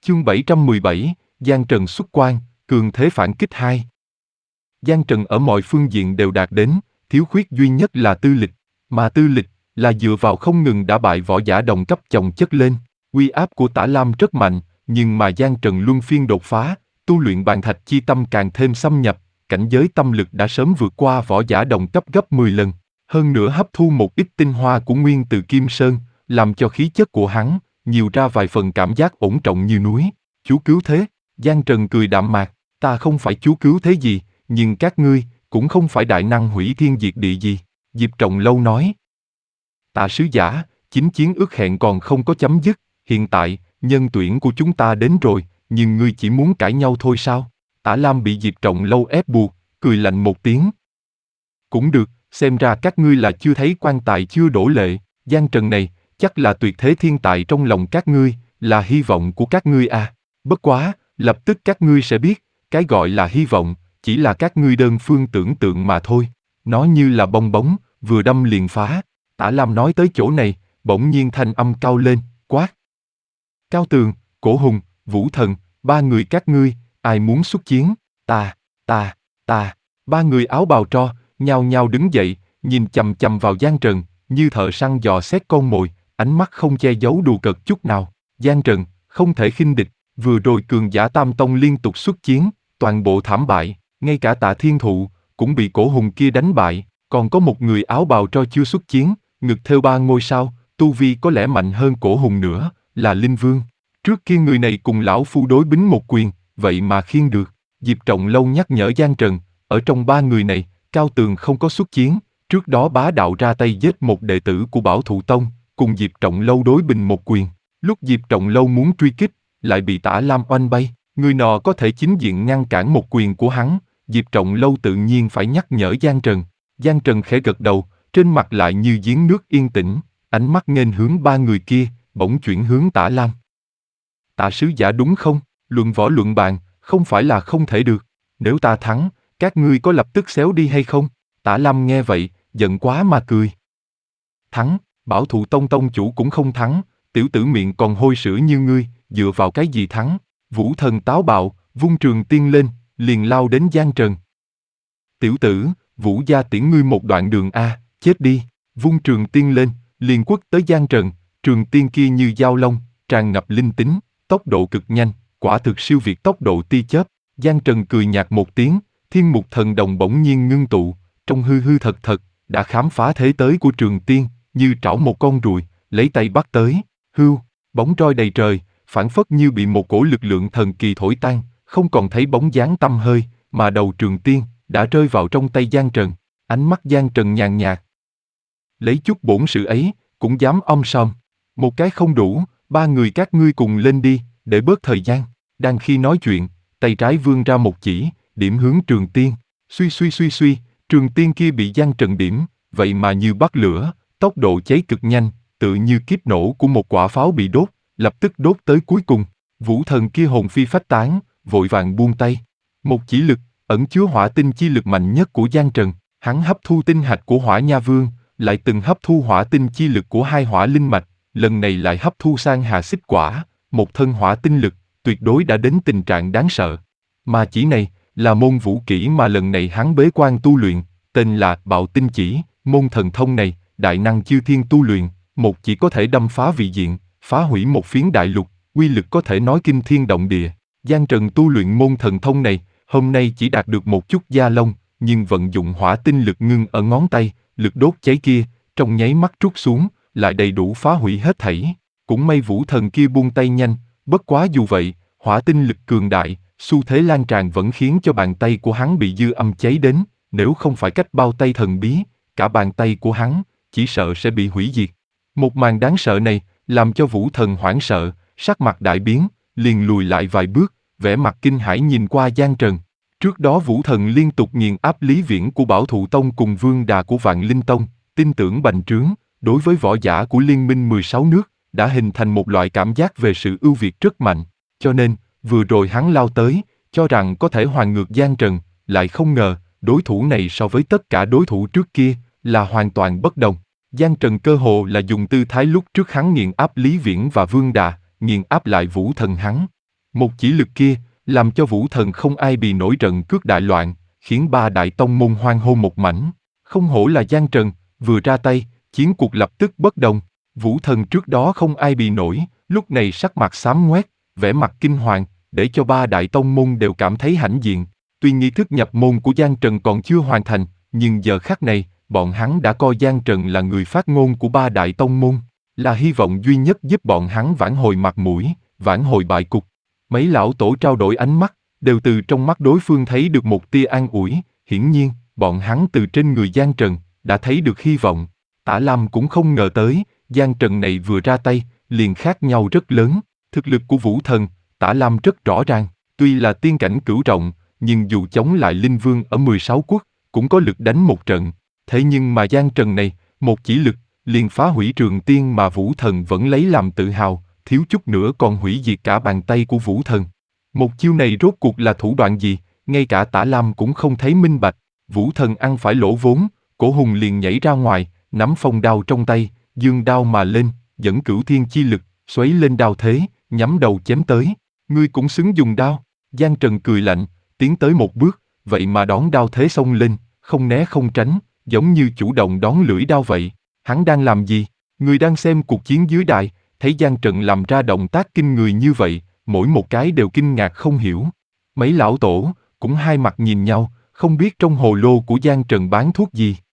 Chương 717, Giang Trần xuất quan, cường thế phản kích 2. Giang Trần ở mọi phương diện đều đạt đến, thiếu khuyết duy nhất là tư lịch, mà tư lịch là dựa vào không ngừng đả bại võ giả đồng cấp chồng chất lên. Uy áp của Tả Lam rất mạnh, nhưng mà Giang Trần luân phiên đột phá, tu luyện bàn thạch chi tâm càng thêm xâm nhập, cảnh giới tâm lực đã sớm vượt qua võ giả đồng cấp gấp 10 lần. Hơn nữa hấp thu một ít tinh hoa của nguyên từ Kim Sơn, làm cho khí chất của hắn nhiều ra vài phần cảm giác ổn trọng như núi. Chú cứu thế, Giang Trần cười đạm mạc, ta không phải chú cứu thế gì, nhưng các ngươi cũng không phải đại năng hủy thiên diệt địa gì. Diệp Trọng Lâu nói. Tạ sứ giả, chính chiến ước hẹn còn không có chấm dứt, hiện tại, nhân tuyển của chúng ta đến rồi, nhưng ngươi chỉ muốn cãi nhau thôi sao? Tả Lam bị Diệp Trọng Lâu ép buộc, cười lạnh một tiếng. Cũng được, xem ra các ngươi là chưa thấy quan tài chưa đổ lệ, Giang Trần này, chắc là tuyệt thế thiên tài trong lòng các ngươi, là hy vọng của các ngươi à. Bất quá, lập tức các ngươi sẽ biết, cái gọi là hy vọng, chỉ là các ngươi đơn phương tưởng tượng mà thôi. Nó như là bong bóng, vừa đâm liền phá. Tả Lam nói tới chỗ này, bỗng nhiên thanh âm cao lên, quát. Cao Tường, Cổ Hùng, Vũ Thần, ba người các ngươi, ai muốn xuất chiến? Ta. Ba người áo bào tro, nhao nhao đứng dậy, nhìn chằm chằm vào Giang Trần, như thợ săn dò xét con mồi, ánh mắt không che giấu đùa cợt chút nào. Giang Trần, không thể khinh địch, vừa rồi cường giả Tam Tông liên tục xuất chiến, toàn bộ thảm bại, ngay cả Tạ Thiên Thụ cũng bị Cổ Hùng kia đánh bại, còn có một người áo bào tro chưa xuất chiến, ngực thêu 3 ngôi sao, tu vi có lẽ mạnh hơn Cổ Hùng nữa, là Linh Vương. Trước kia người này cùng lão phu đối bính một quyền, vậy mà khiêng được. Diệp Trọng Lâu nhắc nhở Giang Trần, ở trong ba người này, Cao Tường không có xuất chiến, trước đó bá đạo ra tay giết một đệ tử của Bảo Thụ Tông, cùng Diệp Trọng Lâu đối bình một quyền. Lúc Diệp Trọng Lâu muốn truy kích, lại bị Tả Lam oanh bay, người nọ có thể chính diện ngăn cản một quyền của hắn, Diệp Trọng Lâu tự nhiên phải nhắc nhở Giang Trần. Giang Trần khẽ gật đầu, trên mặt lại như giếng nước yên tĩnh, ánh mắt nghênh hướng ba người kia, bỗng chuyển hướng Tả Lam. Tạ sứ giả đúng không? Luận võ luận bàn, không phải là không thể được. Nếu ta thắng, các ngươi có lập tức xéo đi hay không? Tả Lam nghe vậy, giận quá mà cười. Thắng, Bảo Thụ Tông tông chủ cũng không thắng, tiểu tử miệng còn hôi sữa như ngươi, dựa vào cái gì thắng? Vũ Thần táo bạo, vung trường tiên lên, liền lao đến Giang Trần. Tiểu tử, Vũ gia tiễn ngươi một đoạn đường a, chết đi. Vung trường tiên lên, liền quất tới Giang Trần, trường tiên kia như dao long, tràn ngập linh tính, tốc độ cực nhanh, quả thực siêu việt tốc độ tia chớp. Giang Trần cười nhạt một tiếng, Thiên Mục Thần Đồng bỗng nhiên ngưng tụ, trong hư hư thật thật, đã khám phá thế tới của trường tiên, như trảo một con ruồi, lấy tay bắt tới, hưu, bóng roi đầy trời, phảng phất như bị một cổ lực lượng thần kỳ thổi tan, không còn thấy bóng dáng tăm hơi, mà đầu trường tiên đã rơi vào trong tay Giang Trần. Ánh mắt Giang Trần nhàn nhạt. Lấy chút bổn sự ấy, cũng dám om sòm. Một cái không đủ, ba người các ngươi cùng lên đi, để bớt thời gian. Đang khi nói chuyện, tay trái vươn ra một chỉ, điểm hướng trường tiên. Suy, trường tiên kia bị Giang Trần điểm, vậy mà như bắt lửa, tốc độ cháy cực nhanh, tự như kiếp nổ của một quả pháo bị đốt, lập tức đốt tới cuối cùng. Vũ Thần kia hồn phi phách tán, vội vàng buông tay. Một chỉ lực, ẩn chứa hỏa tinh chi lực mạnh nhất của Giang Trần, hắn hấp thu tinh hạch của Hỏa Nha Vương, lại từng hấp thu hỏa tinh chi lực của hai hỏa linh mạch, lần này lại hấp thu sang Hà Xích Quả, một thân hỏa tinh lực, tuyệt đối đã đến tình trạng đáng sợ. Mà chỉ này, là môn vũ kỹ mà lần này hắn bế quan tu luyện, tên là Bạo Tinh Chỉ. Môn thần thông này, đại năng chư thiên tu luyện, một chỉ có thể đâm phá vị diện, phá hủy một phiến đại lục, uy lực có thể nói kinh thiên động địa. Giang Trần tu luyện môn thần thông này, hôm nay chỉ đạt được một chút da lông, nhưng vận dụng hỏa tinh lực ngưng ở ngón tay, lực đốt cháy kia, trong nháy mắt trút xuống, lại đầy đủ phá hủy hết thảy. Cũng may Vũ Thần kia buông tay nhanh, bất quá dù vậy, hỏa tinh lực cường đại, xu thế lan tràn vẫn khiến cho bàn tay của hắn bị dư âm cháy đến, nếu không phải cách bao tay thần bí, cả bàn tay của hắn, chỉ sợ sẽ bị hủy diệt. Một màn đáng sợ này, làm cho Vũ Thần hoảng sợ, sắc mặt đại biến, liền lùi lại vài bước, vẻ mặt kinh hãi nhìn qua Giang Trần. Trước đó Vũ Thần liên tục nghiền áp Lý Viễn của Bảo Thụ Tông cùng Vương Đà của Vạn Linh Tông, tin tưởng bành trướng, đối với võ giả của Liên minh 16 nước, đã hình thành một loại cảm giác về sự ưu việt rất mạnh, cho nên, vừa rồi hắn lao tới, cho rằng có thể hoàn ngược Giang Trần, lại không ngờ, đối thủ này so với tất cả đối thủ trước kia, là hoàn toàn bất đồng. Giang Trần cơ hồ là dùng tư thái lúc trước hắn nghiền áp Lý Viễn và Vương Đà, nghiền áp lại Vũ Thần hắn. Một chỉ lực kia, làm cho Vũ Thần không ai bì nổi trận cước đại loạn, khiến ba đại tông môn hoan hô một mảnh. Không hổ là Giang Trần, vừa ra tay, chiến cuộc lập tức bất đồng. Vũ Thần trước đó không ai bì nổi, lúc này sắc mặt xám ngoét, vẻ mặt kinh hoàng, để cho ba đại tông môn đều cảm thấy hãnh diện. Tuy nghi thức nhập môn của Giang Trần còn chưa hoàn thành, nhưng giờ khắc này, bọn hắn đã coi Giang Trần là người phát ngôn của ba đại tông môn, là hy vọng duy nhất giúp bọn hắn vãn hồi mặt mũi, vãn hồi bại cục. Mấy lão tổ trao đổi ánh mắt, đều từ trong mắt đối phương thấy được một tia an ủi, hiển nhiên, bọn hắn từ trên người Giang Trần, đã thấy được hy vọng. Tả Lam cũng không ngờ tới, Giang Trần này vừa ra tay, liền khác nhau rất lớn. Thực lực của Vũ Thần, Tả Lam rất rõ ràng, tuy là tiên cảnh cửu trọng, nhưng dù chống lại Linh Vương ở 16 quốc, cũng có lực đánh một trận. Thế nhưng mà Giang Trần này, một chỉ lực, liền phá hủy Trường Tiên mà Vũ Thần vẫn lấy làm tự hào, thiếu chút nữa còn hủy diệt cả bàn tay của Vũ Thần. Một chiêu này rốt cuộc là thủ đoạn gì, ngay cả Tả Lam cũng không thấy minh bạch. Vũ Thần ăn phải lỗ vốn, Cổ Hùng liền nhảy ra ngoài, nắm phong đao trong tay, giương đao mà lên, dẫn cửu thiên chi lực, xoáy lên đao thế, nhắm đầu chém tới. Ngươi cũng xứng dùng đao. Giang Trần cười lạnh, tiến tới một bước, vậy mà đón đao thế xông lên, không né không tránh, giống như chủ động đón lưỡi đao vậy. Hắn đang làm gì? Người đang xem cuộc chiến dưới đài, thấy Giang Trần làm ra động tác kinh người như vậy, mỗi một cái đều kinh ngạc không hiểu. Mấy lão tổ cũng hai mặt nhìn nhau, không biết trong hồ lô của Giang Trần bán thuốc gì.